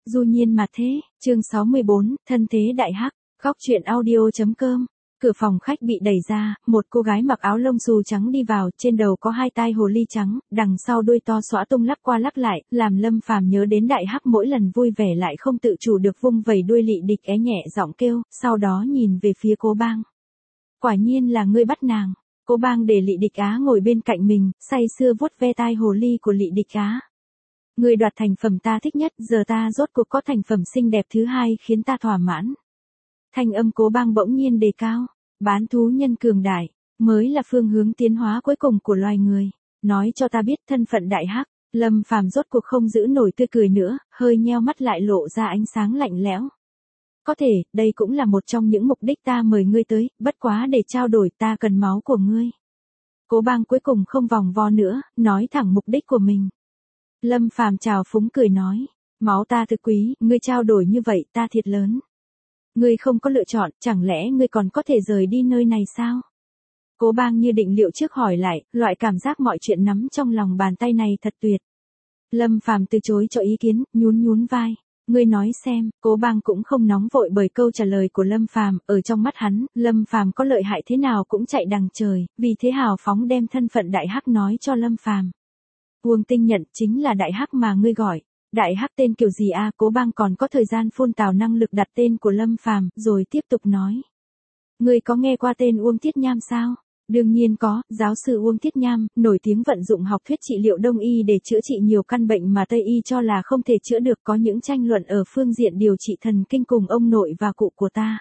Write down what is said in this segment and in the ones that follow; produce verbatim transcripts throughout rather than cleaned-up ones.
Du nhiên mà thế, chương sáu mươi bốn, thân thế đại hắc, góc truyện audio.com. Cửa phòng khách bị đẩy ra, một cô gái mặc áo lông xù trắng đi vào, trên đầu có hai tai hồ ly trắng, đằng sau đuôi to xõa tung lắc qua lắc lại, làm Lâm Phàm nhớ đến đại hắc mỗi lần vui vẻ lại không tự chủ được vung vẩy đuôi lị địch é nhẹ giọng kêu, sau đó nhìn về phía Cố Bang. Quả nhiên là ngươi bắt nàng. Cố Bang để Lị Địch Á ngồi bên cạnh mình, say sưa vuốt ve tai hồ ly của Lị Địch Á. Ngươi đoạt thành phẩm ta thích nhất, giờ ta rốt cuộc có thành phẩm xinh đẹp thứ hai khiến ta thỏa mãn. Thanh âm Cố Bang bỗng nhiên đề cao, bán thú nhân cường đại, mới là phương hướng tiến hóa cuối cùng của loài người. Nói cho ta biết thân phận đại hắc. Lâm Phàm rốt cuộc không giữ nổi tươi cười nữa, hơi nheo mắt lại lộ ra ánh sáng lạnh lẽo. Có thể, đây cũng là một trong những mục đích ta mời ngươi tới, bất quá để trao đổi ta cần máu của ngươi. Cố Bang cuối cùng không vòng vo nữa, nói thẳng mục đích của mình. Lâm Phàm trào phúng cười nói, máu ta thực quý, ngươi trao đổi như vậy ta thiệt lớn. Ngươi không có lựa chọn, chẳng lẽ ngươi còn có thể rời đi nơi này sao? Cố Bang như định liệu trước hỏi lại, loại cảm giác mọi chuyện nắm trong lòng bàn tay này thật tuyệt. Lâm Phàm từ chối cho ý kiến, nhún nhún vai. Ngươi nói xem, Cố Bang cũng không nóng vội bởi câu trả lời của Lâm Phàm, ở trong mắt hắn, Lâm Phàm có lợi hại thế nào cũng chạy đằng trời, vì thế hào phóng đem thân phận đại hắc nói cho Lâm Phàm. Uông Tinh Nhận chính là đại hắc mà ngươi gọi. Đại hắc tên kiểu gì a? À? Cố Bang còn có thời gian phun tào năng lực đặt tên của Lâm Phàm, rồi tiếp tục nói. Ngươi có nghe qua tên Uông Thiết Nham sao? Đương nhiên có, giáo sư Uông Thiết Nham, nổi tiếng vận dụng học thuyết trị liệu đông y để chữa trị nhiều căn bệnh mà Tây y cho là không thể chữa được, có những tranh luận ở phương diện điều trị thần kinh cùng ông nội và cụ của ta.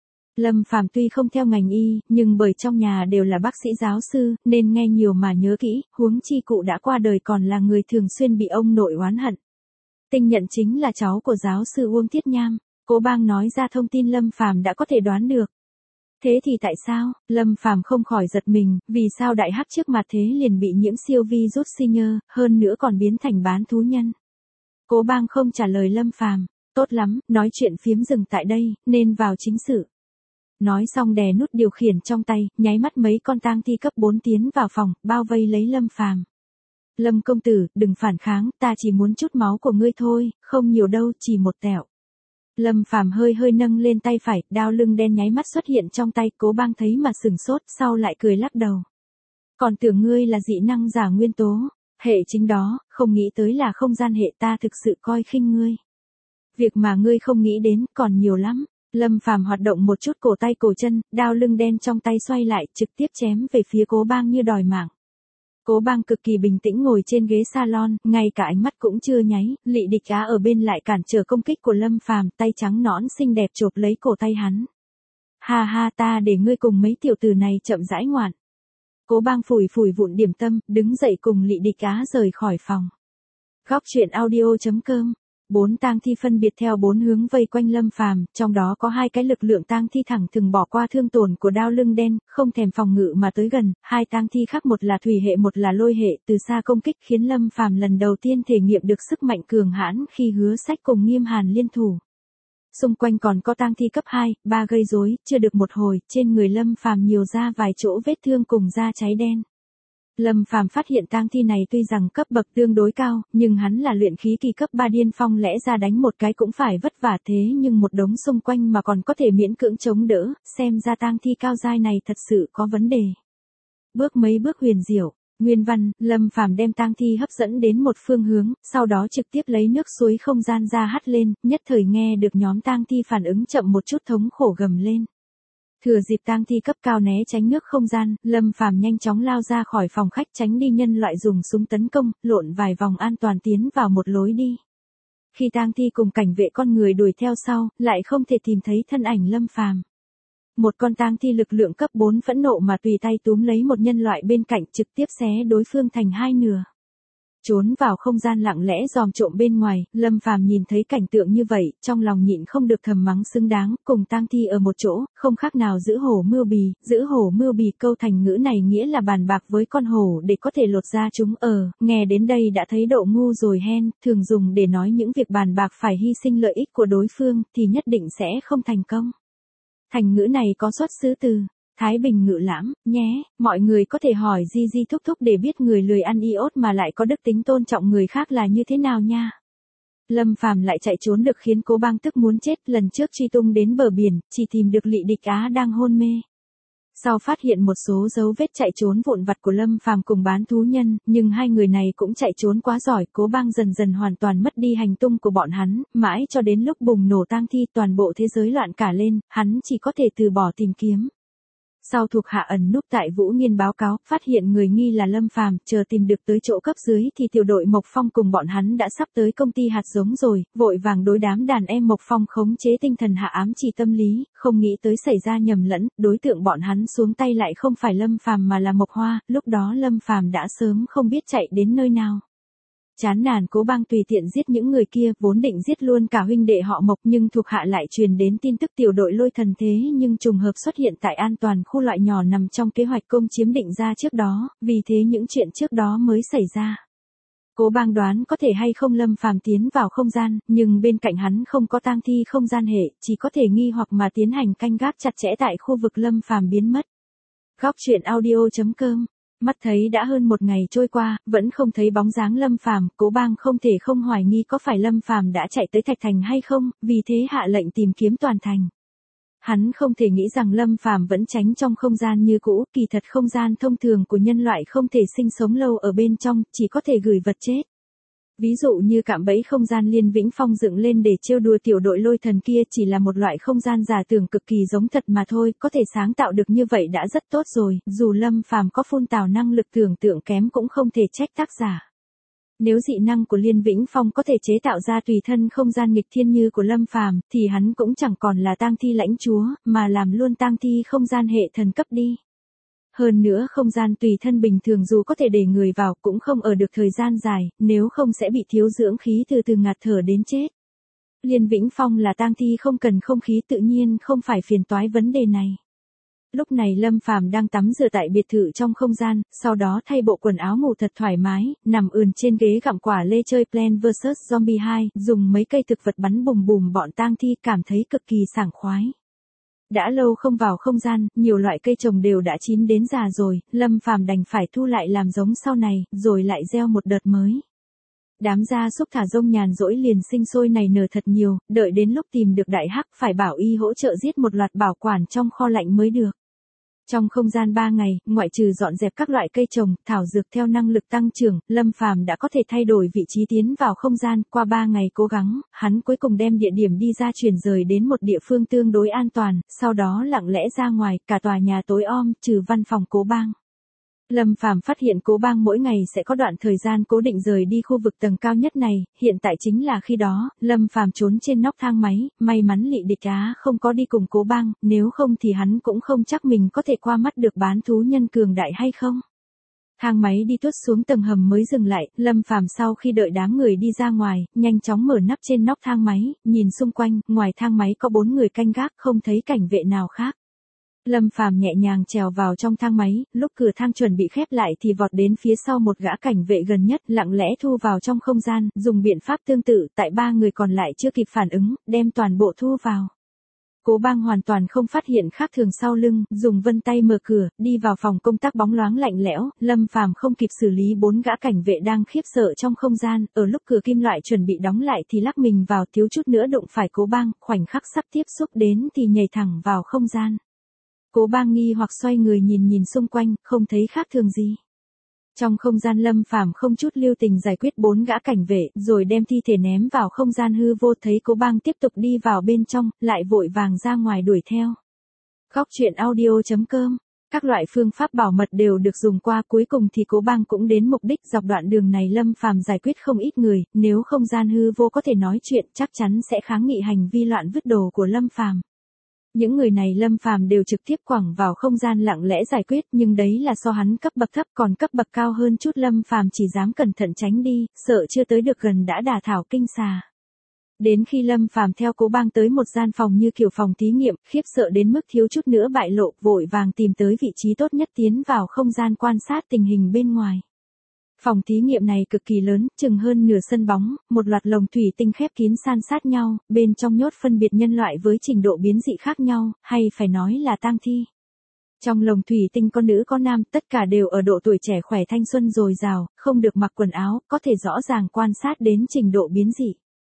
Lâm Phàm tuy không theo ngành y, nhưng bởi trong nhà đều là bác sĩ giáo sư, nên nghe nhiều mà nhớ kỹ, huống chi cụ đã qua đời còn là người thường xuyên bị ông nội oán hận. Tinh Nhận chính là cháu của giáo sư Uông Thiết Nham. Cố Bang nói ra thông tin Lâm Phàm đã có thể đoán được. Thế thì tại sao? Lâm Phàm không khỏi giật mình, vì sao đại hắc trước mặt thế liền bị nhiễm siêu virus Singer, hơn nữa còn biến thành bán thú nhân. Cố Bang không trả lời Lâm Phàm, tốt lắm, nói chuyện phiếm dừng tại đây, nên vào chính sự. Nói xong đè nút điều khiển trong tay, nháy mắt mấy con tang thi cấp bốn tiến vào phòng, bao vây lấy Lâm Phàm. Lâm công tử, đừng phản kháng, ta chỉ muốn chút máu của ngươi thôi, không nhiều đâu, chỉ một tẹo. Lâm Phàm hơi hơi nâng lên tay phải, đao lưng đen nháy mắt xuất hiện trong tay, Cố Bang thấy mà sừng sốt, sau lại cười lắc đầu. Còn tưởng ngươi là dị năng giả nguyên tố, hệ chính đó, không nghĩ tới là không gian hệ, ta thực sự coi khinh ngươi. Việc mà ngươi không nghĩ đến, còn nhiều lắm. Lâm Phàm hoạt động một chút cổ tay cổ chân, đao lưng đen trong tay xoay lại, trực tiếp chém về phía Cố Bang như đòi mạng. Cố Bang cực kỳ bình tĩnh ngồi trên ghế salon, ngay cả ánh mắt cũng chưa nháy, Lị Địch Á ở bên lại cản trở công kích của Lâm Phàm, tay trắng nõn xinh đẹp chộp lấy cổ tay hắn. Ha ha, ta để ngươi cùng mấy tiểu tử này chậm rãi ngoạn. Cố Bang phủi phủi vụn điểm tâm, đứng dậy cùng Lị Địch Á rời khỏi phòng. Góc truyện audio.com. Bốn tang thi phân biệt theo bốn hướng vây quanh Lâm Phàm, trong đó có hai cái lực lượng tang thi thẳng thừng bỏ qua thương tổn của đao lưng đen, không thèm phòng ngự mà tới gần, hai tang thi khác một là thủy hệ một là lôi hệ, từ xa công kích khiến Lâm Phàm lần đầu tiên thể nghiệm được sức mạnh cường hãn khi Hứa Sách cùng Nghiêm Hàn liên thủ. Xung quanh còn có tang thi cấp hai, ba gây rối, chưa được một hồi, trên người Lâm Phàm nhiều ra vài chỗ vết thương cùng da cháy đen. Lâm Phàm phát hiện tang thi này tuy rằng cấp bậc tương đối cao, nhưng hắn là luyện khí kỳ cấp ba điên phong, lẽ ra đánh một cái cũng phải vất vả, thế nhưng một đống xung quanh mà còn có thể miễn cưỡng chống đỡ, xem ra tang thi cao giai này thật sự có vấn đề. Bước mấy bước huyền diệu, nguyên văn, Lâm Phàm đem tang thi hấp dẫn đến một phương hướng, sau đó trực tiếp lấy nước suối không gian ra hắt lên, nhất thời nghe được nhóm tang thi phản ứng chậm một chút thống khổ gầm lên. Thừa dịp tang thi cấp cao né tránh nước không gian, Lâm Phàm nhanh chóng lao ra khỏi phòng khách tránh đi nhân loại dùng súng tấn công, lộn vài vòng an toàn tiến vào một lối đi. Khi tang thi cùng cảnh vệ con người đuổi theo sau, lại không thể tìm thấy thân ảnh Lâm Phàm. Một con tang thi lực lượng cấp bốn phẫn nộ mà tùy tay túm lấy một nhân loại bên cạnh, trực tiếp xé đối phương thành hai nửa. Trốn vào không gian lặng lẽ dòm trộm bên ngoài, Lâm Phàm nhìn thấy cảnh tượng như vậy, trong lòng nhịn không được thầm mắng xứng đáng, cùng tang thi ở một chỗ, không khác nào giữ hổ mưu bì, giữ hổ mưu bì, câu thành ngữ này nghĩa là bàn bạc với con hổ để có thể lột ra chúng, ở, nghe đến đây đã thấy độ ngu rồi hen, thường dùng để nói những việc bàn bạc phải hy sinh lợi ích của đối phương, thì nhất định sẽ không thành công. Thành ngữ này có xuất xứ từ Thái Bình Ngự Lãm, nhé, mọi người có thể hỏi Di Di thúc thúc để biết người lười ăn iốt mà lại có đức tính tôn trọng người khác là như thế nào nha. Lâm Phàm lại chạy trốn được khiến Cố Bang tức muốn chết, lần trước truy tung đến bờ biển, chỉ tìm được Lị Địch Á đang hôn mê. Sau phát hiện một số dấu vết chạy trốn vụn vặt của Lâm Phàm cùng bán thú nhân, nhưng hai người này cũng chạy trốn quá giỏi, Cố Bang dần dần hoàn toàn mất đi hành tung của bọn hắn, mãi cho đến lúc bùng nổ tang thi toàn bộ thế giới loạn cả lên, hắn chỉ có thể từ bỏ tìm kiếm. Sau thuộc hạ ẩn núp tại Vũ Nghiên báo cáo, phát hiện người nghi là Lâm Phàm, chờ tìm được tới chỗ cấp dưới thì tiểu đội Mộc Phong cùng bọn hắn đã sắp tới công ty hạt giống rồi, vội vàng đối đám đàn em Mộc Phong khống chế tinh thần hạ ám chỉ tâm lý, không nghĩ tới xảy ra nhầm lẫn, đối tượng bọn hắn xuống tay lại không phải Lâm Phàm mà là Mộc Hoa, lúc đó Lâm Phàm đã sớm không biết chạy đến nơi nào. Chán nản, Cố Bang tùy tiện giết những người kia, vốn định giết luôn cả huynh đệ họ Mộc, nhưng thuộc hạ lại truyền đến tin tức tiểu đội Lôi Thần thế nhưng trùng hợp xuất hiện tại an toàn khu loại nhỏ nằm trong kế hoạch công chiếm định ra trước đó, vì thế những chuyện trước đó mới xảy ra. Cố Bang đoán có thể hay không Lâm Phàm tiến vào không gian, nhưng bên cạnh hắn không có tang thi không gian hệ, chỉ có thể nghi hoặc mà tiến hành canh gác chặt chẽ tại khu vực Lâm Phàm biến mất. Góc truyện audio chấm com. Mắt thấy đã hơn một ngày trôi qua, vẫn không thấy bóng dáng Lâm Phàm, Cố Bang không thể không hoài nghi có phải Lâm Phàm đã chạy tới Thạch Thành hay không, vì thế hạ lệnh tìm kiếm toàn thành. Hắn không thể nghĩ rằng Lâm Phàm vẫn tránh trong không gian như cũ, kỳ thật không gian thông thường của nhân loại không thể sinh sống lâu ở bên trong, chỉ có thể gửi vật chết. Ví dụ như cạm bẫy không gian Liên Vĩnh Phong dựng lên để trêu đùa tiểu đội Lôi Thần kia chỉ là một loại không gian giả tưởng cực kỳ giống thật mà thôi, có thể sáng tạo được như vậy đã rất tốt rồi, dù Lâm Phàm có phun tào năng lực tưởng tượng kém cũng không thể trách tác giả. Nếu dị năng của Liên Vĩnh Phong có thể chế tạo ra tùy thân không gian nghịch thiên như của Lâm Phàm, thì hắn cũng chẳng còn là tang thi lãnh chúa, mà làm luôn tang thi không gian hệ thần cấp đi. Hơn nữa không gian tùy thân bình thường dù có thể để người vào cũng không ở được thời gian dài, nếu không sẽ bị thiếu dưỡng khí từ từ ngạt thở đến chết. Liên Vĩnh Phong là tang thi không cần không khí tự nhiên không phải phiền toái vấn đề này. Lúc này Lâm Phàm đang tắm rửa tại biệt thự trong không gian, sau đó thay bộ quần áo ngủ thật thoải mái, nằm ườn trên ghế gặm quả lê chơi Plants versus. Zombie hai, dùng mấy cây thực vật bắn bùm bùm bọn tang thi, cảm thấy cực kỳ sảng khoái. Đã lâu không vào không gian, nhiều loại cây trồng đều đã chín đến già rồi, Lâm Phàm đành phải thu lại làm giống sau này, rồi lại gieo một đợt mới. Đám gia súc thả rông nhàn rỗi liền sinh sôi này nở thật nhiều, đợi đến lúc tìm được đại hắc phải bảo y hỗ trợ giết một loạt bảo quản trong kho lạnh mới được. Trong không gian ba ngày, ngoại trừ dọn dẹp các loại cây trồng, thảo dược theo năng lực tăng trưởng, Lâm Phàm đã có thể thay đổi vị trí tiến vào không gian, qua ba ngày cố gắng, hắn cuối cùng đem địa điểm đi ra chuyển rời đến một địa phương tương đối an toàn, sau đó lặng lẽ ra ngoài, cả tòa nhà tối om, trừ văn phòng Cố Bang. Lâm Phàm phát hiện Cố Bang mỗi ngày sẽ có đoạn thời gian cố định rời đi khu vực tầng cao nhất này, hiện tại chính là khi đó, Lâm Phàm trốn trên nóc thang máy, may mắn Lị Địch Á không có đi cùng Cố Bang, nếu không thì hắn cũng không chắc mình có thể qua mắt được bán thú nhân cường đại hay không. Thang máy đi tuốt xuống tầng hầm mới dừng lại, Lâm Phàm sau khi đợi đám người đi ra ngoài, nhanh chóng mở nắp trên nóc thang máy, nhìn xung quanh, ngoài thang máy có bốn người canh gác, không thấy cảnh vệ nào khác. Lâm Phàm nhẹ nhàng trèo vào trong thang máy, lúc cửa thang chuẩn bị khép lại thì vọt đến phía sau một gã cảnh vệ gần nhất, lặng lẽ thu vào trong không gian, dùng biện pháp tương tự, tại ba người còn lại chưa kịp phản ứng, đem toàn bộ thu vào. Cố Bang hoàn toàn không phát hiện khác thường sau lưng, dùng vân tay mở cửa, đi vào phòng công tác bóng loáng lạnh lẽo, Lâm Phàm không kịp xử lý bốn gã cảnh vệ đang khiếp sợ trong không gian, ở lúc cửa kim loại chuẩn bị đóng lại thì lắc mình vào, thiếu chút nữa đụng phải Cố Bang, khoảnh khắc sắp tiếp xúc đến thì nhảy thẳng vào không gian. Cố Bang nghi hoặc xoay người nhìn nhìn xung quanh, không thấy khác thường gì. Trong không gian Lâm Phàm không chút lưu tình giải quyết bốn gã cảnh vệ, rồi đem thi thể ném vào không gian hư vô, thấy Cố Bang tiếp tục đi vào bên trong, lại vội vàng ra ngoài đuổi theo. Góc truyện audio chấm com. Các loại phương pháp bảo mật đều được dùng qua, cuối cùng thì Cố Bang cũng đến mục đích. Dọc đoạn đường này Lâm Phàm giải quyết không ít người, nếu không gian hư vô có thể nói chuyện chắc chắn sẽ kháng nghị hành vi loạn vứt đồ của Lâm Phàm. Những người này Lâm Phàm đều trực tiếp quẳng vào không gian lặng lẽ giải quyết, nhưng đấy là so hắn cấp bậc thấp, còn cấp bậc cao hơn chút Lâm Phàm chỉ dám cẩn thận tránh đi, sợ chưa tới được gần đã đả thảo kinh xà. Đến khi Lâm Phàm theo Cố Bang tới một gian phòng như kiểu phòng thí nghiệm, khiếp sợ đến mức thiếu chút nữa bại lộ, vội vàng tìm tới vị trí tốt nhất tiến vào không gian quan sát tình hình bên ngoài. Phòng thí nghiệm này cực kỳ lớn, chừng hơn nửa sân bóng, một loạt lồng thủy tinh khép kín san sát nhau, bên trong nhốt phân biệt nhân loại với trình độ biến dị khác nhau, hay phải nói là tang thi. Trong lồng thủy tinh có nữ có nam, tất cả đều ở độ tuổi trẻ khỏe thanh xuân dồi dào, không được mặc quần áo, có thể rõ ràng quan sát đến trình độ biến dị.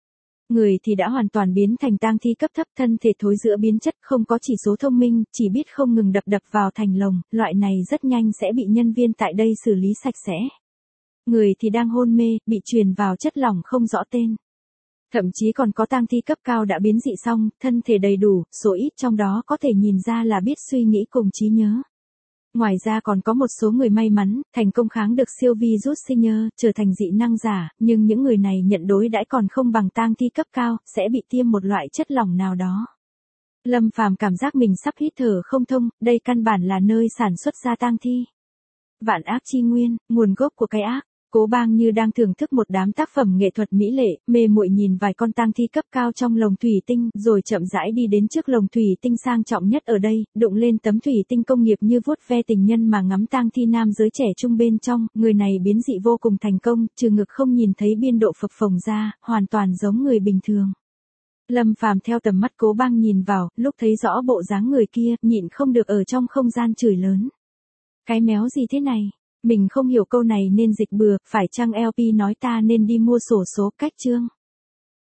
Người thì đã hoàn toàn biến thành tang thi cấp thấp, thân thể thối rữa biến chất, không có chỉ số thông minh, chỉ biết không ngừng đập đập vào thành lồng, loại này rất nhanh sẽ bị nhân viên tại đây xử lý sạch sẽ. Người thì đang hôn mê, bị truyền vào chất lỏng không rõ tên. Thậm chí còn có tang thi cấp cao đã biến dị xong, thân thể đầy đủ, số ít trong đó có thể nhìn ra là biết suy nghĩ cùng trí nhớ. Ngoài ra còn có một số người may mắn, thành công kháng được siêu virus sinh nhơ, trở thành dị năng giả, nhưng những người này nhận đối đãi còn không bằng tang thi cấp cao, sẽ bị tiêm một loại chất lỏng nào đó. Lâm Phàm cảm giác mình sắp hít thở không thông, đây căn bản là nơi sản xuất ra tang thi. Vạn ác chi nguyên, nguồn gốc của cái ác. Cố Bang như đang thưởng thức một đám tác phẩm nghệ thuật mỹ lệ, mê muội nhìn vài con tang thi cấp cao trong lồng thủy tinh, rồi chậm rãi đi đến trước lồng thủy tinh sang trọng nhất ở đây, đụng lên tấm thủy tinh công nghiệp như vuốt ve tình nhân mà ngắm tang thi nam giới trẻ trung bên trong, người này biến dị vô cùng thành công, trừ ngực không nhìn thấy biên độ phập phồng ra, hoàn toàn giống người bình thường. Lâm Phàm theo tầm mắt Cố Bang nhìn vào, lúc thấy rõ bộ dáng người kia, nhịn không được ở trong không gian chửi lớn. Cái méo gì thế này? Mình không hiểu câu này nên dịch bừa, phải chăng lờ pê nói ta nên đi mua xổ số cách chương?